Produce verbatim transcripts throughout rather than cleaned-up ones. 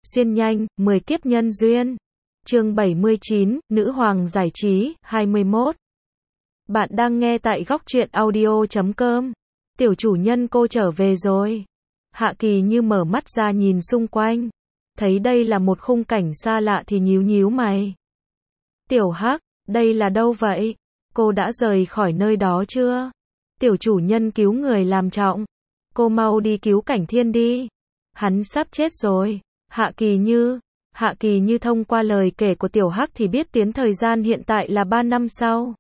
Xuyên nhanh, mười kiếp nhân duyên. Chương bảy mươi chín, Nữ hoàng giải trí, hai mươi mốt. Bạn đang nghe tại góc truyện audio chấm com. Tiểu chủ nhân cô trở về rồi. Hạ Kỳ Như mở mắt ra nhìn xung quanh. Thấy đây là một khung cảnh xa lạ thì nhíu nhíu mày. Tiểu Hắc, đây là đâu vậy? Cô đã rời khỏi nơi đó chưa? Tiểu chủ nhân cứu người làm trọng. Cô mau đi cứu Cảnh Thiên đi. Hắn sắp chết rồi. Hạ Kỳ Như. Hạ Kỳ Như thông qua lời kể của Tiểu Hắc thì biết tiến thời gian hiện tại là ba năm sau.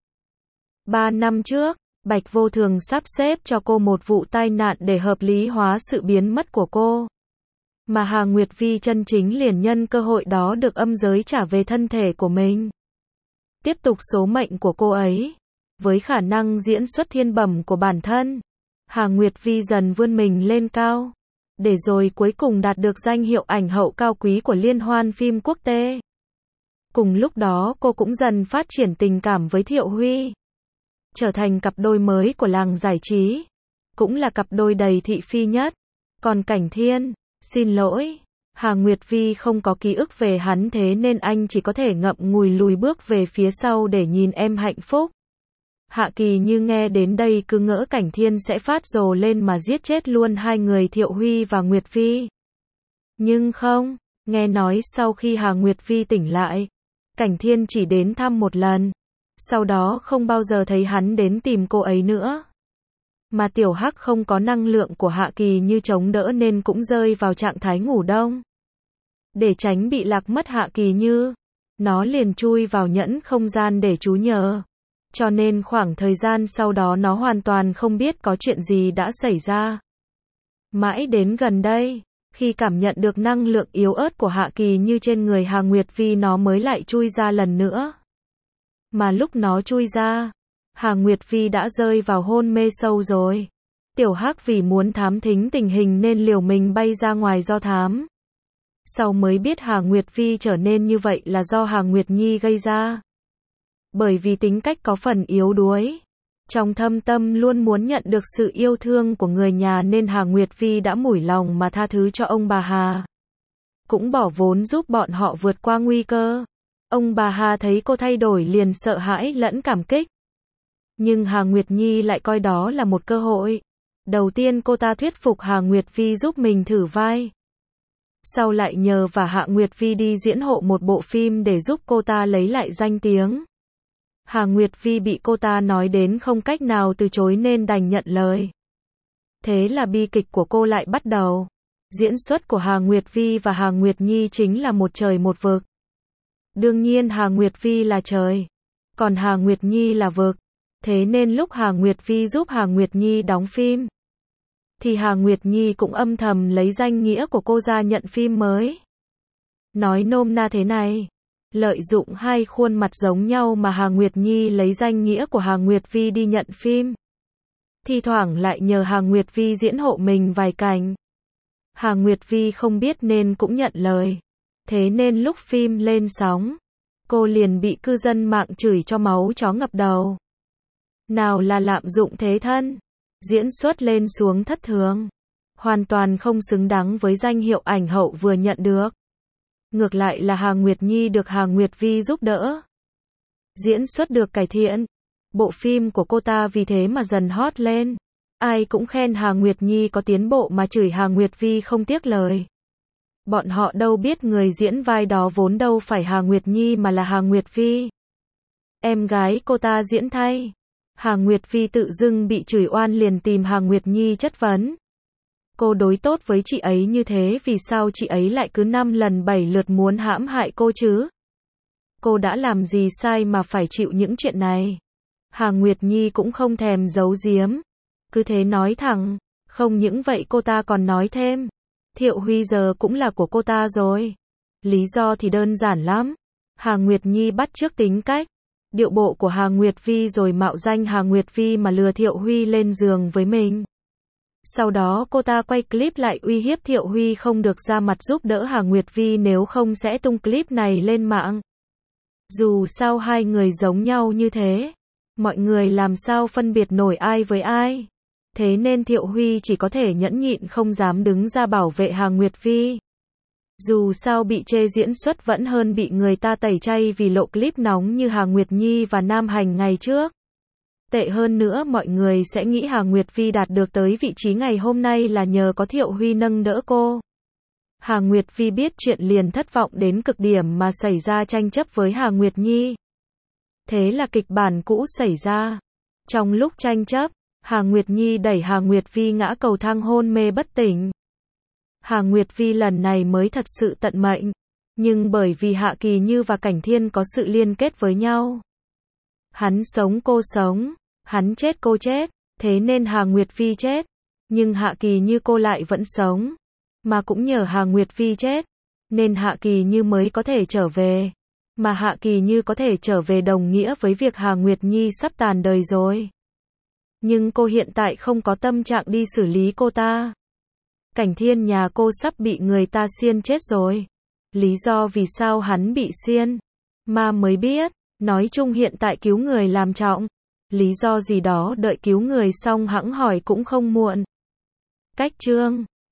ba năm trước, Bạch Vô Thường sắp xếp cho cô một vụ tai nạn để hợp lý hóa sự biến mất của cô. Mà Hà Nguyệt Vi chân chính liền nhân cơ hội đó được âm giới trả về thân thể của mình. Tiếp tục số mệnh của cô ấy. Với khả năng diễn xuất thiên bẩm của bản thân, Hà Nguyệt Vi dần vươn mình lên cao. Để rồi cuối cùng đạt được danh hiệu ảnh hậu cao quý của liên hoan phim quốc tế. Cùng lúc đó cô cũng dần phát triển tình cảm với Thiệu Huy. Trở thành cặp đôi mới của làng giải trí. Cũng là cặp đôi đầy thị phi nhất. Còn Cảnh Thiên, xin lỗi, Hà Nguyệt Vi không có ký ức về hắn thế nên anh chỉ có thể ngậm ngùi lùi bước về phía sau để nhìn em hạnh phúc. Hạ Kỳ Như nghe đến đây cứ ngỡ Cảnh Thiên sẽ phát rồ lên mà giết chết luôn hai người Thiệu Huy và Nguyệt Vi. Nhưng không, nghe nói sau khi Hà Nguyệt Vi tỉnh lại, Cảnh Thiên chỉ đến thăm một lần. Sau đó không bao giờ thấy hắn đến tìm cô ấy nữa. Mà Tiểu Hắc không có năng lượng của Hạ Kỳ Như chống đỡ nên cũng rơi vào trạng thái ngủ đông. Để tránh bị lạc mất Hạ Kỳ Như, nó liền chui vào nhẫn không gian để trú nhờ. Cho nên khoảng thời gian sau đó nó hoàn toàn không biết có chuyện gì đã xảy ra. Mãi đến gần đây, khi cảm nhận được năng lượng yếu ớt của Hạ Kỳ Như trên người Hà Nguyệt Vi nó mới lại chui ra lần nữa. Mà lúc nó chui ra, Hà Nguyệt Vi đã rơi vào hôn mê sâu rồi. Tiểu Hắc vì muốn thám thính tình hình nên liều mình bay ra ngoài do thám. Sau mới biết Hà Nguyệt Vi trở nên như vậy là do Hà Nguyệt Nhi gây ra. Bởi vì tính cách có phần yếu đuối, trong thâm tâm luôn muốn nhận được sự yêu thương của người nhà nên Hà Nguyệt Vi đã mủi lòng mà tha thứ cho ông bà Hà. Cũng bỏ vốn giúp bọn họ vượt qua nguy cơ. Ông bà Hà thấy cô thay đổi liền sợ hãi lẫn cảm kích. Nhưng Hà Nguyệt Nhi lại coi đó là một cơ hội. Đầu tiên cô ta thuyết phục Hà Nguyệt Vi giúp mình thử vai. Sau lại nhờ và Hạ Nguyệt Vi đi diễn hộ một bộ phim để giúp cô ta lấy lại danh tiếng. Hà Nguyệt Vi bị cô ta nói đến không cách nào từ chối nên đành nhận lời. Thế là bi kịch của cô lại bắt đầu. Diễn xuất của Hà Nguyệt Vi và Hà Nguyệt Nhi chính là một trời một vực. Đương nhiên Hà Nguyệt Vi là trời, còn Hà Nguyệt Nhi là vực. Thế nên lúc Hà Nguyệt Vi giúp Hà Nguyệt Nhi đóng phim, thì Hà Nguyệt Nhi cũng âm thầm lấy danh nghĩa của cô ra nhận phim mới. Nói nôm na thế này, lợi dụng hai khuôn mặt giống nhau mà Hà Nguyệt Nhi lấy danh nghĩa của Hà Nguyệt Vi đi nhận phim. Thi thoảng lại nhờ Hà Nguyệt Vi diễn hộ mình vài cảnh. Hà Nguyệt Vi không biết nên cũng nhận lời. Thế nên lúc phim lên sóng, cô liền bị cư dân mạng chửi cho máu chó ngập đầu. Nào là lạm dụng thế thân, diễn xuất lên xuống thất thường, hoàn toàn không xứng đáng với danh hiệu ảnh hậu vừa nhận được. Ngược lại là Hà Nguyệt Nhi được Hà Nguyệt Vi giúp đỡ, diễn xuất được cải thiện. Bộ phim của cô ta vì thế mà dần hot lên. Ai cũng khen Hà Nguyệt Nhi có tiến bộ mà chửi Hà Nguyệt Vi không tiếc lời. Bọn họ đâu biết người diễn vai đó vốn đâu phải Hà Nguyệt Nhi mà là Hà Nguyệt Vi. Em gái cô ta diễn thay. Hà Nguyệt Vi tự dưng bị chửi oan liền tìm Hà Nguyệt Nhi chất vấn. Cô đối tốt với chị ấy như thế vì sao chị ấy lại cứ năm lần bảy lượt muốn hãm hại cô chứ? Cô đã làm gì sai mà phải chịu những chuyện này? Hà Nguyệt Nhi cũng không thèm giấu giếm. Cứ thế nói thẳng. Không những vậy cô ta còn nói thêm. Thiệu Huy giờ cũng là của cô ta rồi. Lý do thì đơn giản lắm. Hà Nguyệt Nhi bắt chước tính cách, điệu bộ của Hà Nguyệt Vi rồi mạo danh Hà Nguyệt Vi mà lừa Thiệu Huy lên giường với mình. Sau đó cô ta quay clip lại uy hiếp Thiệu Huy không được ra mặt giúp đỡ Hà Nguyệt Vi nếu không sẽ tung clip này lên mạng. Dù sao hai người giống nhau như thế, mọi người làm sao phân biệt nổi ai với ai. Thế nên Thiệu Huy chỉ có thể nhẫn nhịn không dám đứng ra bảo vệ Hà Nguyệt Vi. Dù sao bị chê diễn xuất vẫn hơn bị người ta tẩy chay vì lộ clip nóng như Hà Nguyệt Nhi và Nam Hành ngày trước. Tệ hơn nữa mọi người sẽ nghĩ Hà Nguyệt Vi đạt được tới vị trí ngày hôm nay là nhờ có Thiệu Huy nâng đỡ cô. Hà Nguyệt Vi biết chuyện liền thất vọng đến cực điểm mà xảy ra tranh chấp với Hà Nguyệt Nhi. Thế là kịch bản cũ xảy ra. Trong lúc tranh chấp, Hà Nguyệt Nhi đẩy Hà Nguyệt Vi ngã cầu thang hôn mê bất tỉnh. Hà Nguyệt Vi lần này mới thật sự tận mệnh. Nhưng bởi vì Hạ Kỳ Như và Cảnh Thiên có sự liên kết với nhau. Hắn sống cô sống, hắn chết cô chết, thế nên Hà Nguyệt Vi chết. Nhưng Hạ Kỳ Như cô lại vẫn sống. Mà cũng nhờ Hà Nguyệt Vi chết, nên Hạ Kỳ Như mới có thể trở về. Mà Hạ Kỳ Như có thể trở về đồng nghĩa với việc Hà Nguyệt Nhi sắp tàn đời rồi. Nhưng cô hiện tại không có tâm trạng đi xử lý cô ta. Cảnh Thiên nhà cô sắp bị người ta xiên chết rồi. Lý do vì sao hắn bị xiên, ma mới biết. Nói chung hiện tại cứu người làm trọng. Lý do gì đó đợi cứu người xong hẵng hỏi cũng không muộn. Cách chương